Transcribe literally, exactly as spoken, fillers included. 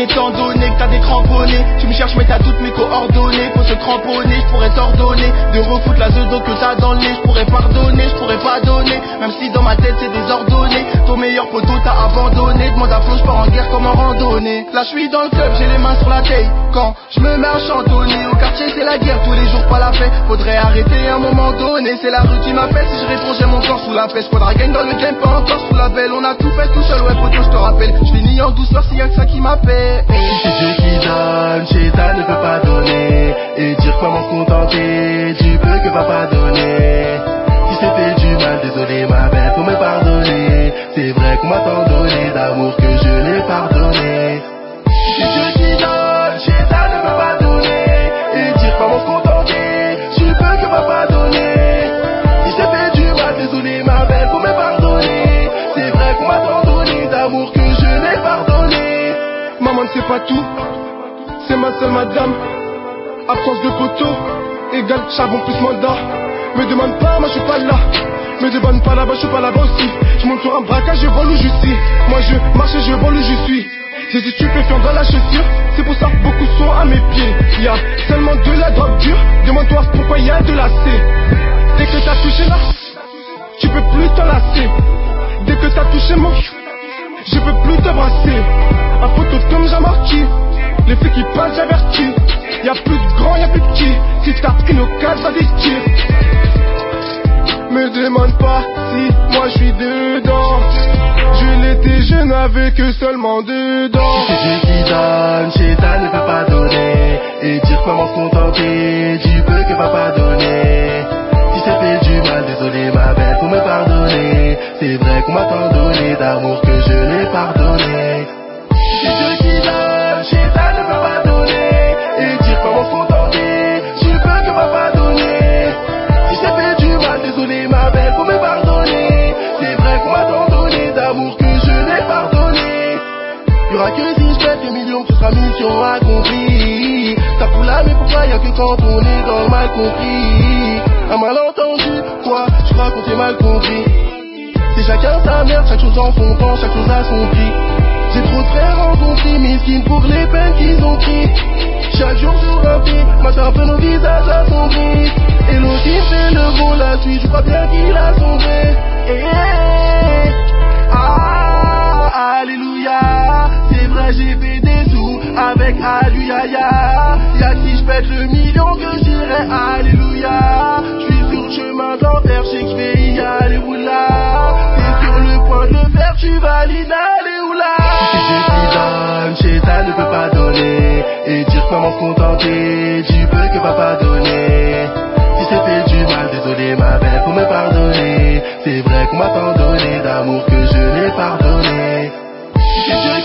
Étant donné que t'as des cramponnés, tu me cherches mais t'as toutes mes coordonnées. Faut se cramponner, je pourrais t'ordonner de refoutre la zeudo que t'as dans le nez. Je pourrais pardonner, je pourrais pas donner, même si dans ma tête c'est désordonné. Ton meilleur poteau t'a abandonné, demande à Flo, je pars en guerre comme en randonnée. Là je suis dans le club, j'ai les mains sur la taille. Quand je me mets à chantonner, au quartier c'est la guerre, tous les jours pas la fête. Faudrait arrêter à un moment donné, c'est la rue qui m'appelle. Si je réponds j'ai mon corps sous la pêche. Faudra gagne dans le game, pas encore sous la belle. On a tout fait tout seul, ouais poteau je te rappelle. Je finis en douceur s'il y a que ça qui m'appelle. Si c'est Dieu qui donne, Chétan ne peut pas donner. Et dire comment se contenter du peu que papa donner. Si c'était du mal, désolé ma belle, faut me pardonner. C'est vrai qu'on m'a tant donné d'amour que je l'ai pardonné. Si c'est Dieu qui donne, Chétan ne peut pas donner. Et dire comment se contenter du peu que papa donner. Si c'était du mal, désolé ma belle, faut me pardonner. C'est vrai qu'on m'a tant donné d'amour que je l'ai pardonné. Maman ne sait pas tout, c'est ma seule madame. Absence de poteau, égale charbon plus mandat. Me demande pas, moi je suis pas là. Me demande pas là-bas, je suis pas là-bas aussi. Je monte sur un braquage, je vole où je suis. Moi je marche et je vole où je suis. J'ai du stupéfiant dans la chaussure, c'est pour ça que beaucoup sont à mes pieds. Y'a seulement de la drogue dure, demande-toi pourquoi y a de la C. Dès que t'as touché là, tu peux plus t'enlacer. Dès que t'as touché mon, je peux plus t'embrasser. Un photo comme Jean-Marquis, les filles qui passent j'avertis. Y'a plus de grands, y'a plus de petits. Si t'as une occasion, ça détire. Me demande pas si moi je suis dedans. Je l'étais, je n'avais que seulement dedans. Si c'est Dieu qui donne, Chétan ne peut pas donner. Et dire comment se contenter du peu que papa donné. Si c'était du mal, désolé ma belle, faut me pardonner. C'est vrai qu'on m'a tant donné d'amour que je l'ai pardonné. Si c'est Dieu qui donne, Chétan ne peut pas donner. Et dire comment se contenter du peu que papa donné. Si c'était du mal, désolé ma belle, faut me pardonner. C'est vrai qu'on m'a tant donné d'amour que je l'ai pardonné. Y'aura que si je pète des millions, ce sera mission accomplie. T'as pour là, mais pourquoi y'a que quand on est dans le mal compris? Un malentendu, quoi, je crois qu'on s'est mal compris. C'est chacun sa merde, chaque chose en son temps, chaque chose a son prix. J'ai trop de frères rencontrés, miskin pour les peines qu'ils ont pris. Chaque jour sur un pied, matin un peu nos visages assombris. Et l'autre il fait le bon la suite, je crois bien qu'il a sombré. Eh, eh, eh. Ah, alléluia. C'est vrai j'ai fait des sous avec Alléluia. Y'a si je pète le million que je dirais alléluia. Je suis sur le chemin d'enfer, je sais que je vais y aller oula. T'es sur le point de le faire, tu valides alléluia. Si c'est Dieu qui donne, Chétan ne peut pas donner. Et dire comment se contenter du peu que papa donné. Si c'était du mal, désolé ma belle, faut me pardonner. C'est vrai qu'on m'a tant donné d'amour que je l'ai pardonné. Si c'est Dieu